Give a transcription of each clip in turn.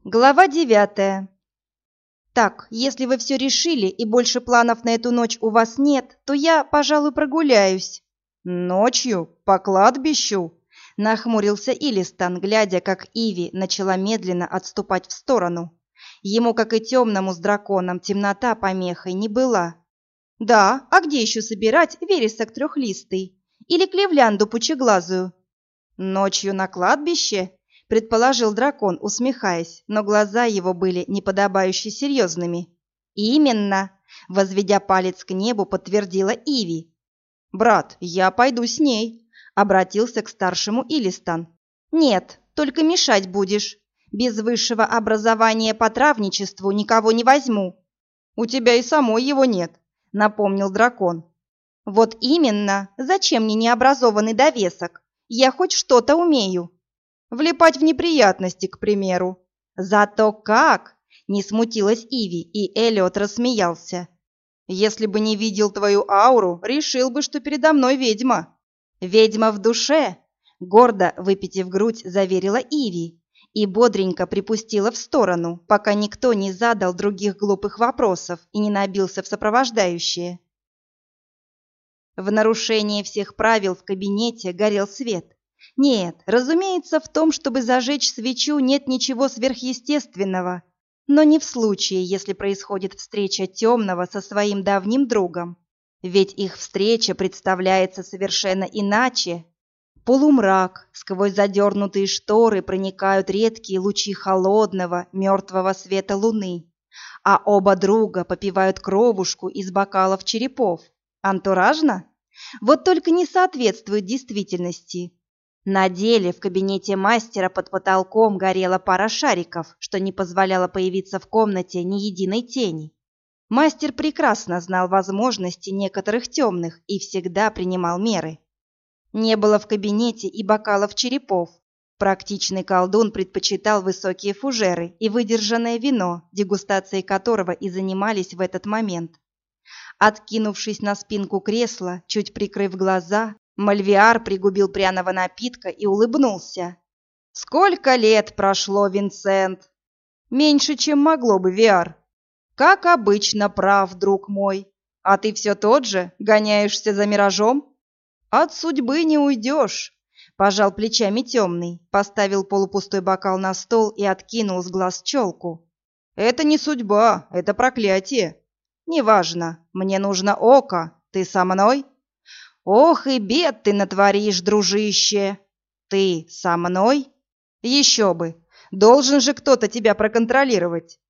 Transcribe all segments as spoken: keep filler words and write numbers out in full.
Глава девятая. Так, если вы все решили и больше планов на эту ночь у вас нет, то я, пожалуй, прогуляюсь. Ночью? По кладбищу? Нахмурился Илистан, глядя, как Иви начала медленно отступать в сторону. Ему, как и темному с драконом, темнота помехой не была. Да, а где еще собирать вересок трехлистый? Или клевлянду пучеглазую? Ночью на кладбище? Предположил дракон, усмехаясь, но глаза его были неподобающе серьезными. «Именно!» — возведя палец к небу, подтвердила Иви. «Брат, я пойду с ней», — обратился к старшему Илистан. «Нет, только мешать будешь. Без высшего образования по травничеству никого не возьму». «У тебя и самой его нет», — напомнил дракон. «Вот именно! Зачем мне необразованный довесок? Я хоть что-то умею». Влипать в неприятности, к примеру. Зато как! Не смутилась Иви, и Эллиот рассмеялся. Если бы не видел твою ауру, решил бы, что передо мной ведьма. Ведьма в душе, гордо выпитив грудь, заверила Иви и бодренько припустила в сторону, пока никто не задал других глупых вопросов и не набился в сопровождающие. В нарушение всех правил в кабинете горел свет. Нет, разумеется, в том, чтобы зажечь свечу, нет ничего сверхъестественного, но не в случае, если происходит встреча темного со своим давним другом. Ведь их встреча представляется совершенно иначе. Полумрак, сквозь задернутые шторы проникают редкие лучи холодного, мертвого света луны, а оба друга попивают кровушку из бокалов черепов. Антуражно? Вот только не соответствует действительности. На деле в кабинете мастера под потолком горела пара шариков, что не позволяло появиться в комнате ни единой тени. Мастер прекрасно знал возможности некоторых темных и всегда принимал меры. Не было в кабинете и бокалов черепов. Практичный колдун предпочитал высокие фужеры и выдержанное вино, дегустацией которого и занимались в этот момент. Откинувшись на спинку кресла, чуть прикрыв глаза, Мальвиар пригубил пряного напитка и улыбнулся. «Сколько лет прошло, Винсент?» «Меньше, чем могло бы, Виар. Как обычно, прав, друг мой. А ты все тот же, гоняешься за миражом? От судьбы не уйдешь», — пожал плечами темный, поставил полупустой бокал на стол и откинул с глаз челку. «Это не судьба, это проклятие. Неважно, мне нужно око. Ты со мной?» «Ох и бед ты натворишь, дружище! Ты со мной? Еще бы! Должен же кто-то тебя проконтролировать!»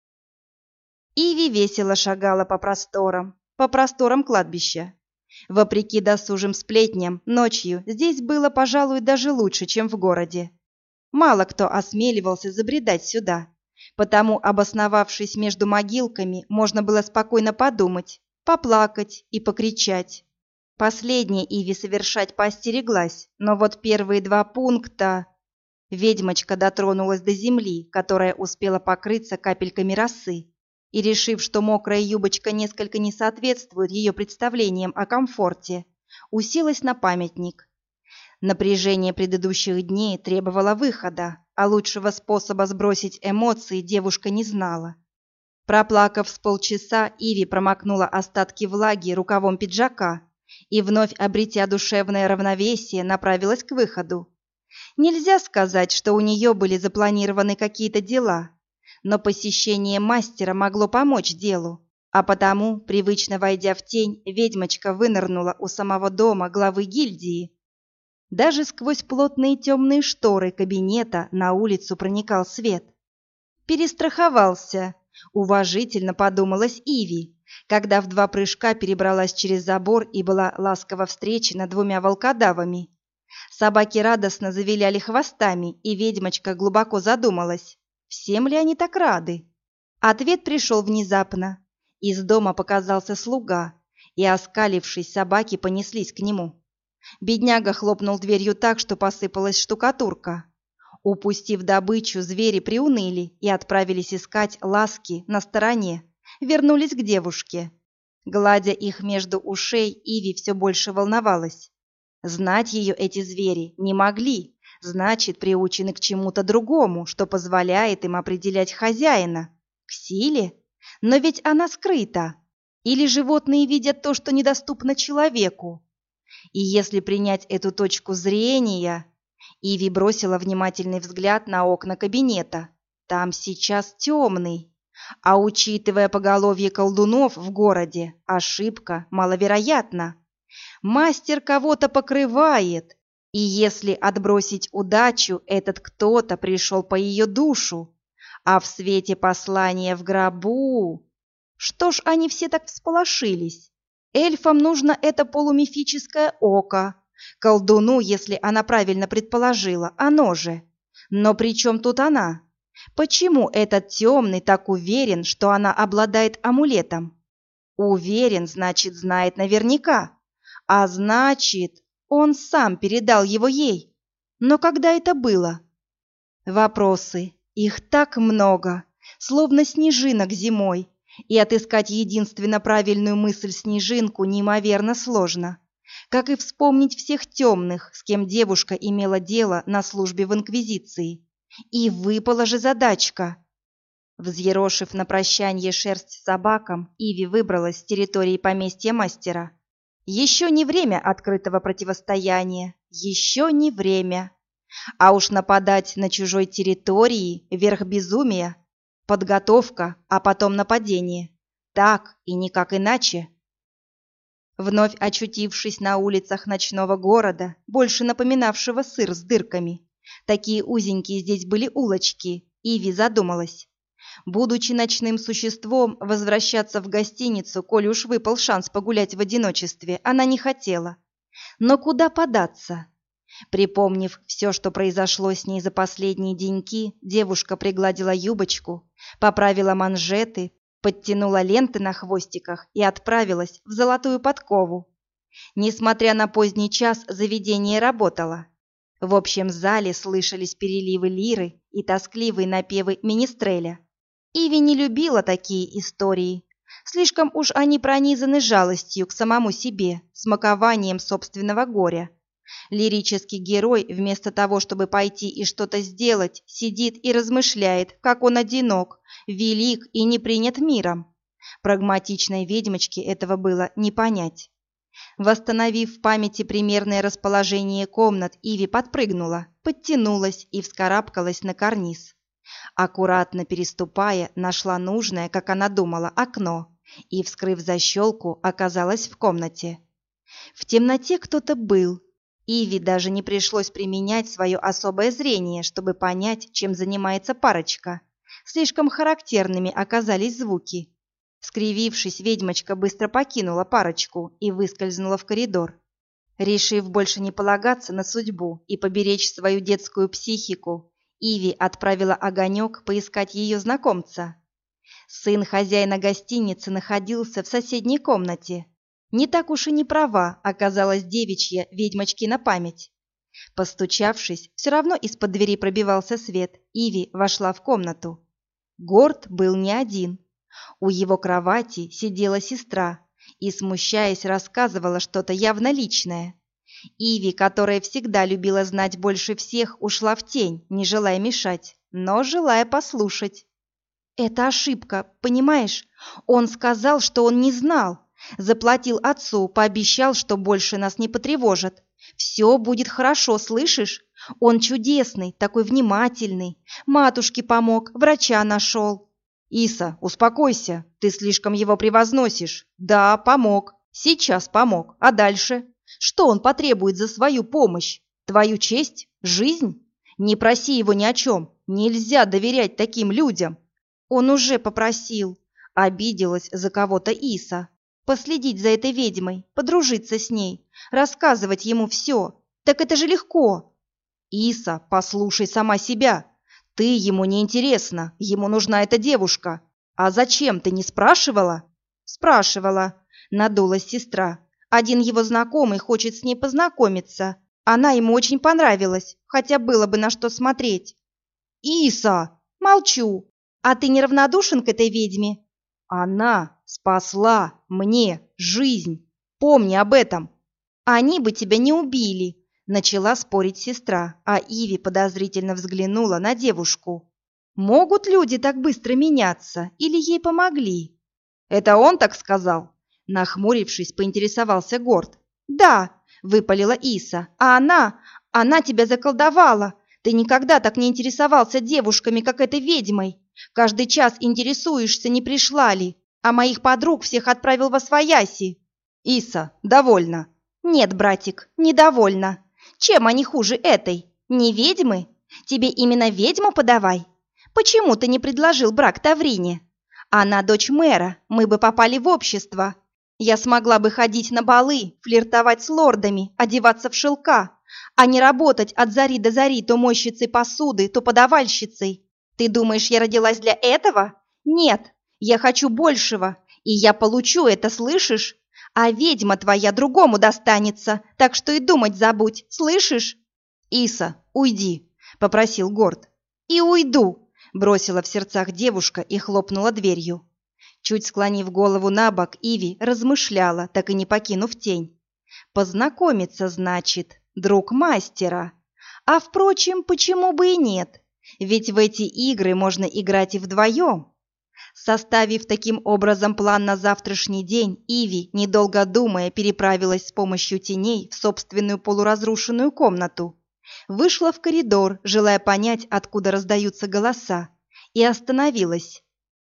Иви весело шагала по просторам, по просторам кладбища. Вопреки досужим сплетням, ночью здесь было, пожалуй, даже лучше, чем в городе. Мало кто осмеливался забредать сюда, потому, обосновавшись между могилками, можно было спокойно подумать, поплакать и покричать. Последнее Иви совершать поостереглась, но вот первые два пункта... Ведьмочка дотронулась до земли, которая успела покрыться капельками росы, и, решив, что мокрая юбочка несколько не соответствует ее представлениям о комфорте, уселась на памятник. Напряжение предыдущих дней требовало выхода, а лучшего способа сбросить эмоции девушка не знала. Проплакав с полчаса, Иви промокнула остатки влаги рукавом пиджака и, вновь обретя душевное равновесие, направилась к выходу. Нельзя сказать, что у нее были запланированы какие-то дела, но посещение мастера могло помочь делу, а потому, привычно войдя в тень, ведьмочка вынырнула у самого дома главы гильдии. Даже сквозь плотные темные шторы кабинета на улицу проникал свет. «Перестраховался», — уважительно подумалась Иви, когда в два прыжка перебралась через забор и была ласково встречена двумя волкодавами. Собаки радостно завиляли хвостами, и ведьмочка глубоко задумалась, всем ли они так рады. Ответ пришел внезапно. Из дома показался слуга, и, оскалившись, собаки понеслись к нему. Бедняга хлопнул дверью так, что посыпалась штукатурка. Упустив добычу, звери приуныли и отправились искать ласки на стороне. Вернулись к девушке. Гладя их между ушей, Иви все больше волновалась. Знать ее эти звери не могли, Значит, приучены к чему-то другому, что позволяет им определять хозяина. К силе? Но ведь она скрыта. Или животные видят то, что недоступно человеку? И если принять эту точку зрения... Иви бросила внимательный взгляд на окна кабинета. Там сейчас темный. А учитывая поголовье колдунов в городе, ошибка маловероятна. Мастер кого-то покрывает, и если отбросить удачу, этот кто-то пришел по ее душу, а в свете послания в гробу... Что ж они все так всполошились? Эльфам нужно это полумифическое око, колдуну, если она правильно предположила, оно же. Но при чем тут она? Почему этот темный так уверен, что она обладает амулетом? Уверен, значит, знает наверняка. А значит, он сам передал его ей. Но когда это было? Вопросы. Их так много, словно снежинок зимой. И отыскать единственно правильную мысль-снежинку неимоверно сложно. Как и вспомнить всех темных, с кем девушка имела дело на службе в Инквизиции. И выпала же задачка. Взъерошив на прощанье шерсть собакам, Иви выбралась с территории поместья мастера. Еще не время открытого противостояния, еще не время. А уж нападать на чужой территории – верх безумия. Подготовка, а потом нападение. Так и никак иначе. Вновь очутившись на улицах ночного города, больше напоминавшего сыр с дырками, такие узенькие здесь были улочки, Иви задумалась. Будучи ночным существом, возвращаться в гостиницу, коли уж выпал шанс погулять в одиночестве, она не хотела. Но куда податься? Припомнив все, что произошло с ней за последние деньки, девушка пригладила юбочку, поправила манжеты, подтянула ленты на хвостиках и отправилась в Золотую Подкову. Несмотря на поздний час, заведение работало. В общем зале слышались переливы лиры и тоскливые напевы министреля. Иви не любила такие истории. Слишком уж они пронизаны жалостью к самому себе, смакованием собственного горя. Лирический герой, вместо того, чтобы пойти и что-то сделать, сидит и размышляет, как он одинок, велик и не принят миром. Прагматичной ведьмочке этого было не понять. Восстановив в памяти примерное расположение комнат, Иви подпрыгнула, подтянулась и вскарабкалась на карниз. Аккуратно переступая, нашла нужное, как она думала, окно и, вскрыв защелку, оказалась в комнате. В темноте кто-то был. Иви даже не пришлось применять свое особое зрение, чтобы понять, чем занимается парочка. Слишком характерными оказались звуки. Скривившись, ведьмочка быстро покинула парочку и выскользнула в коридор. Решив больше не полагаться на судьбу и поберечь свою детскую психику, Иви отправила огонек поискать ее знакомца. Сын хозяина гостиницы находился в соседней комнате. Не так уж и не права оказалась девичья ведьмочкина память. Постучавшись, все равно из-под двери пробивался свет, Иви вошла в комнату. Горд был не один. У его кровати сидела сестра и, смущаясь, рассказывала что-то явно личное. Иви, которая всегда любила знать больше всех, ушла в тень, не желая мешать, но желая послушать. «Это ошибка, понимаешь? Он сказал, что он не знал. Заплатил отцу, пообещал, что больше нас не потревожат. Все будет хорошо, слышишь? Он чудесный, такой внимательный. Матушке помог, врача нашел». «Иса, успокойся, ты слишком его превозносишь. Да, помог, сейчас помог, а дальше? Что он потребует за свою помощь? Твою честь? Жизнь? Не проси его ни о чем, нельзя доверять таким людям». «Он уже попросил», — обиделась за кого-то Иса. «Последить за этой ведьмой, подружиться с ней, рассказывать ему все. Так это же легко». «Иса, послушай сама себя. Ты ему не интересна, ему нужна эта девушка. А зачем, ты не спрашивала?» «Спрашивала», — надулась сестра. «Один его знакомый хочет с ней познакомиться. Она ему очень понравилась, хотя было бы на что смотреть». «Иса!» «Молчу. А ты неравнодушен к этой ведьме?» «Она спасла мне жизнь. Помни об этом». «Они бы тебя не убили», Начала спорить сестра, а Иви подозрительно взглянула на девушку. Могут люди так быстро меняться или ей помогли? Это он так сказал? Нахмурившись, поинтересовался Горд. Да, выпалила Иса, а она, она тебя заколдовала. Ты никогда так не интересовался девушками, как этой ведьмой. Каждый час интересуешься, не пришла ли, а моих подруг всех отправил восвояси. Иса, довольно. Нет, братик, недовольна. Чем они хуже этой? Не ведьмы? Тебе именно ведьму подавай. Почему ты не предложил брак Таврине? Она дочь мэра, мы бы попали в общество. Я смогла бы ходить на балы, флиртовать с лордами, одеваться в шелка, а не работать от зари до зари то мойщицей посуды, то подавальщицей. Ты думаешь, я родилась для этого? Нет, я хочу большего, и я получу это, слышишь? А ведьма твоя другому достанется, так что и думать забудь, слышишь? Иса, уйди, попросил Горд. И уйду, бросила в сердцах девушка и хлопнула дверью. Чуть склонив голову на бок, Иви размышляла, так и не покинув тень. Познакомиться, значит, друг мастера. А впрочем, почему бы и нет? Ведь в эти игры можно играть и вдвоем. Составив таким образом план на завтрашний день, Иви, недолго думая, переправилась с помощью теней в собственную полуразрушенную комнату. Вышла в коридор, желая понять, откуда раздаются голоса, и остановилась.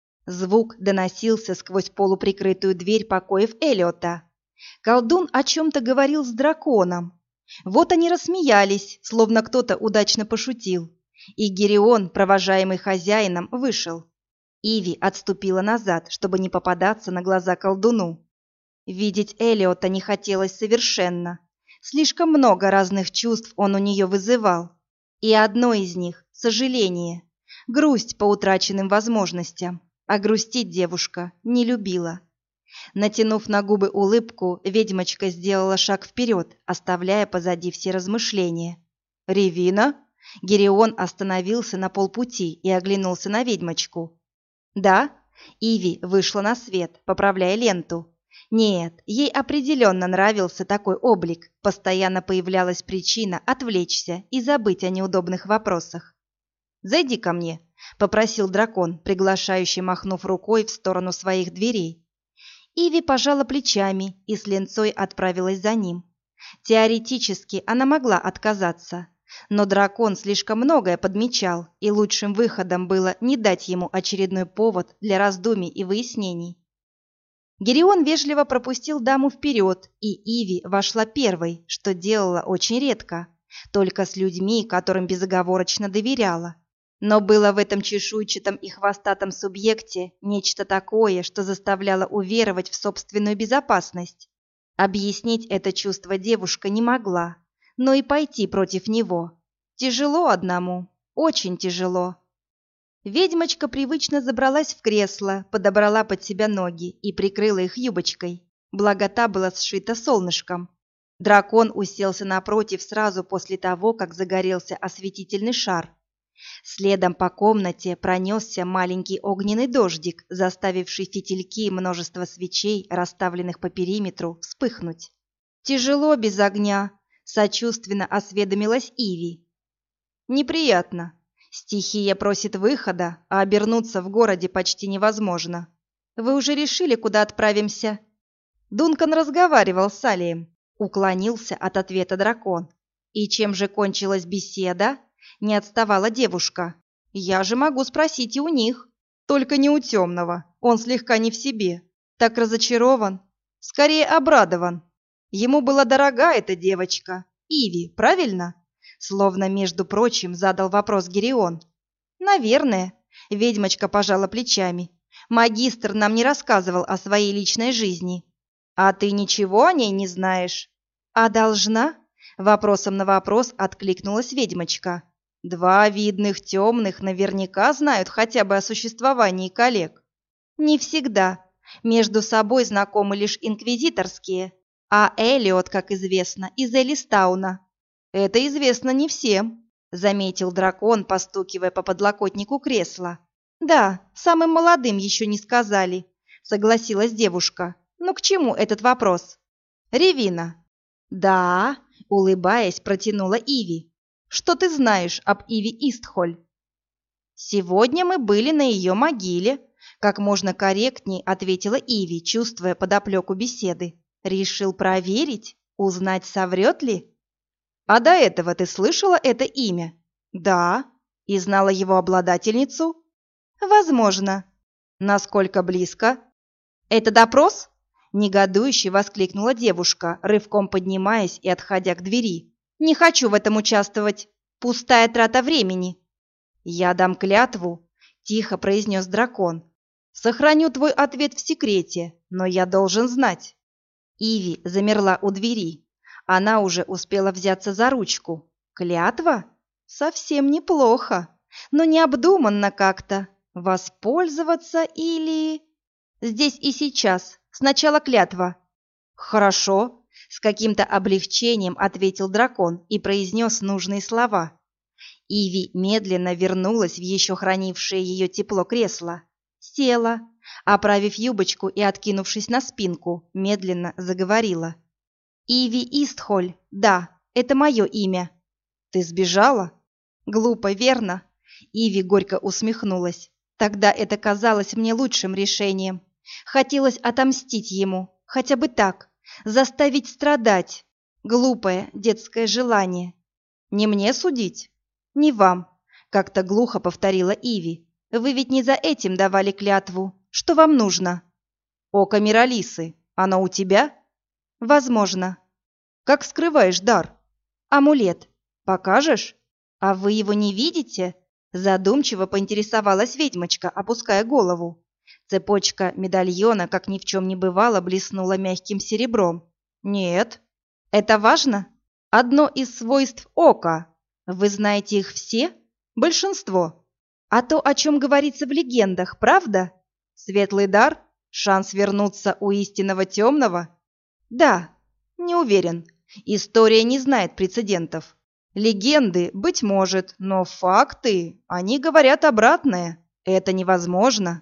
Звук доносился сквозь полуприкрытую дверь покоев Элиота. Колдун о чем-то говорил с драконом. Вот они рассмеялись, словно кто-то удачно пошутил, и Гирион, провожаемый хозяином, вышел. Иви отступила назад, чтобы не попадаться на глаза колдуну. Видеть Элиота не хотелось совершенно. Слишком много разных чувств он у нее вызывал. И одно из них — сожаление, грусть по утраченным возможностям. А грустить девушка не любила. Натянув на губы улыбку, ведьмочка сделала шаг вперед, оставляя позади все размышления. «Ревина?» Гирион остановился на полпути и оглянулся на ведьмочку. «Да?» Иви вышла на свет, поправляя ленту. Нет, ей определенно нравился такой облик. Постоянно появлялась причина отвлечься и забыть о неудобных вопросах. «Зайди ко мне», — попросил дракон, приглашающий, махнув рукой в сторону своих дверей. Иви пожала плечами и с ленцой отправилась за ним. Теоретически она могла отказаться, но дракон слишком многое подмечал, и лучшим выходом было не дать ему очередной повод для раздумий и выяснений. Гирион вежливо пропустил даму вперед, и Иви вошла первой, что делала очень редко, только с людьми, которым безоговорочно доверяла. Но было в этом чешуйчатом и хвостатом субъекте нечто такое, что заставляло уверовать в собственную безопасность. Объяснить это чувство девушка не могла, но и пойти против него. Тяжело одному, очень тяжело. Ведьмочка привычно забралась в кресло, подобрала под себя ноги и прикрыла их юбочкой, благо та была сшита солнышком. Дракон уселся напротив сразу после того, как загорелся осветительный шар. Следом по комнате пронесся маленький огненный дождик, заставивший фитильки и множество свечей, расставленных по периметру, вспыхнуть. «Тяжело без огня», — сочувственно осведомилась Иви. «Неприятно. Стихия просит выхода, а обернуться в городе почти невозможно. Вы уже решили, куда отправимся?» Дункан разговаривал с Алием. Уклонился от ответа дракон. «И чем же кончилась беседа?» Не отставала девушка. «Я же могу спросить и у них. Только не у темного. Он слегка не в себе. Так разочарован. Скорее обрадован. Ему была дорога эта девочка. Иви, правильно?» Словно, между прочим, задал вопрос Гирион. «Наверное», — ведьмочка пожала плечами. «Магистр нам не рассказывал о своей личной жизни». «А ты ничего о ней не знаешь?» «А должна?» — вопросом на вопрос откликнулась ведьмочка. «Два видных темных наверняка знают хотя бы о существовании коллег». «Не всегда. Между собой знакомы лишь инквизиторские, а Элиот, как известно, из Элистауна». «Это известно не всем», — заметил дракон, постукивая по подлокотнику кресла. «Да, самым молодым еще не сказали», — согласилась девушка. «Но к чему этот вопрос?» «Ревина». «Да», — улыбаясь, протянула Иви. «Что ты знаешь об Иви Истхоль?» «Сегодня мы были на ее могиле», — как можно корректней ответила Иви, чувствуя подоплеку беседы. «Решил проверить, узнать, соврет ли?» «А до этого ты слышала это имя?» «Да». «И знала его обладательницу?» «Возможно». «Насколько близко?» «Это допрос?» — негодующе воскликнула девушка, рывком поднимаясь и отходя к двери. «Не хочу в этом участвовать. Пустая трата времени». «Я дам клятву», — тихо произнес дракон. «Сохраню твой ответ в секрете, но я должен знать». Иви замерла у двери. Она уже успела взяться за ручку. «Клятва? Совсем неплохо, но необдуманно как-то. Воспользоваться или...» «Здесь и сейчас. Сначала клятва». «Хорошо», — с каким-то облегчением ответил дракон и произнес нужные слова. Иви медленно вернулась в еще хранившее ее тепло кресло. Села, оправив юбочку и откинувшись на спинку, медленно заговорила. «Иви Истхоль, да, это мое имя». «Ты сбежала?» «Глупо, верно?» Иви горько усмехнулась. «Тогда это казалось мне лучшим решением. Хотелось отомстить ему, хотя бы так, заставить страдать. Глупое детское желание». «Не мне судить?» «Не вам», — как-то глухо повторила Иви. «Вы ведь не за этим давали клятву. Что вам нужно?» «Око Миралисы. Оно у тебя?» «Возможно». «Как скрываешь дар?» «Амулет. Покажешь?» «А вы его не видите?» Задумчиво поинтересовалась ведьмочка, опуская голову. Цепочка медальона, как ни в чем не бывало, блеснула мягким серебром. «Нет». «Это важно?» «Одно из свойств ока. Вы знаете их все?» «Большинство. А то, о чем говорится в легендах, правда? Светлый дар? Шанс вернуться у истинного темного?» «Да, не уверен. История не знает прецедентов. Легенды, быть может, но факты, они говорят обратное. Это невозможно».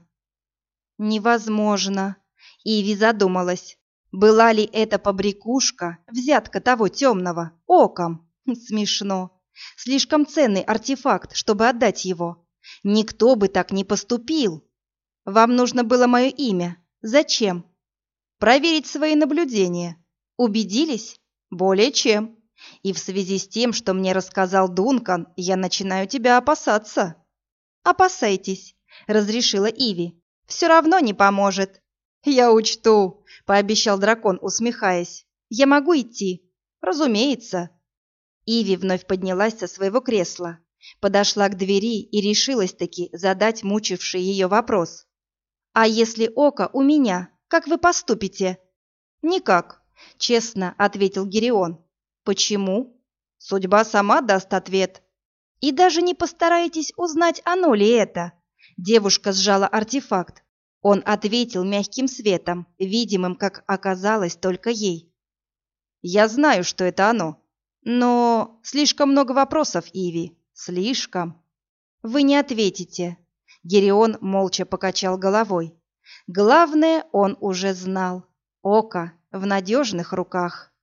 «Невозможно», — Иви задумалась. Была ли это побрякушка, взятка того темного, оком? Смешно. Слишком ценный артефакт, чтобы отдать его. Никто бы так не поступил. Вам нужно было мое имя. Зачем? Проверить свои наблюдения. Убедились? Более чем. И в связи с тем, что мне рассказал Дункан, я начинаю тебя опасаться. Опасайтесь, разрешила Иви. Все равно не поможет. Я учту, пообещал дракон, усмехаясь. Я могу идти? Разумеется. Иви вновь поднялась со своего кресла, подошла к двери и решилась-таки задать мучивший ее вопрос. «А если око у меня, как вы поступите?» «Никак», — честно ответил Гирион. «Почему?» «Судьба сама даст ответ». «И даже не постараетесь узнать, оно ли это?» Девушка сжала артефакт. Он ответил мягким светом, видимым, как оказалось, только ей. «Я знаю, что это оно. Но слишком много вопросов, Иви. Слишком». «Вы не ответите». Гирион молча покачал головой. Главное, он уже знал. Око в надежных руках.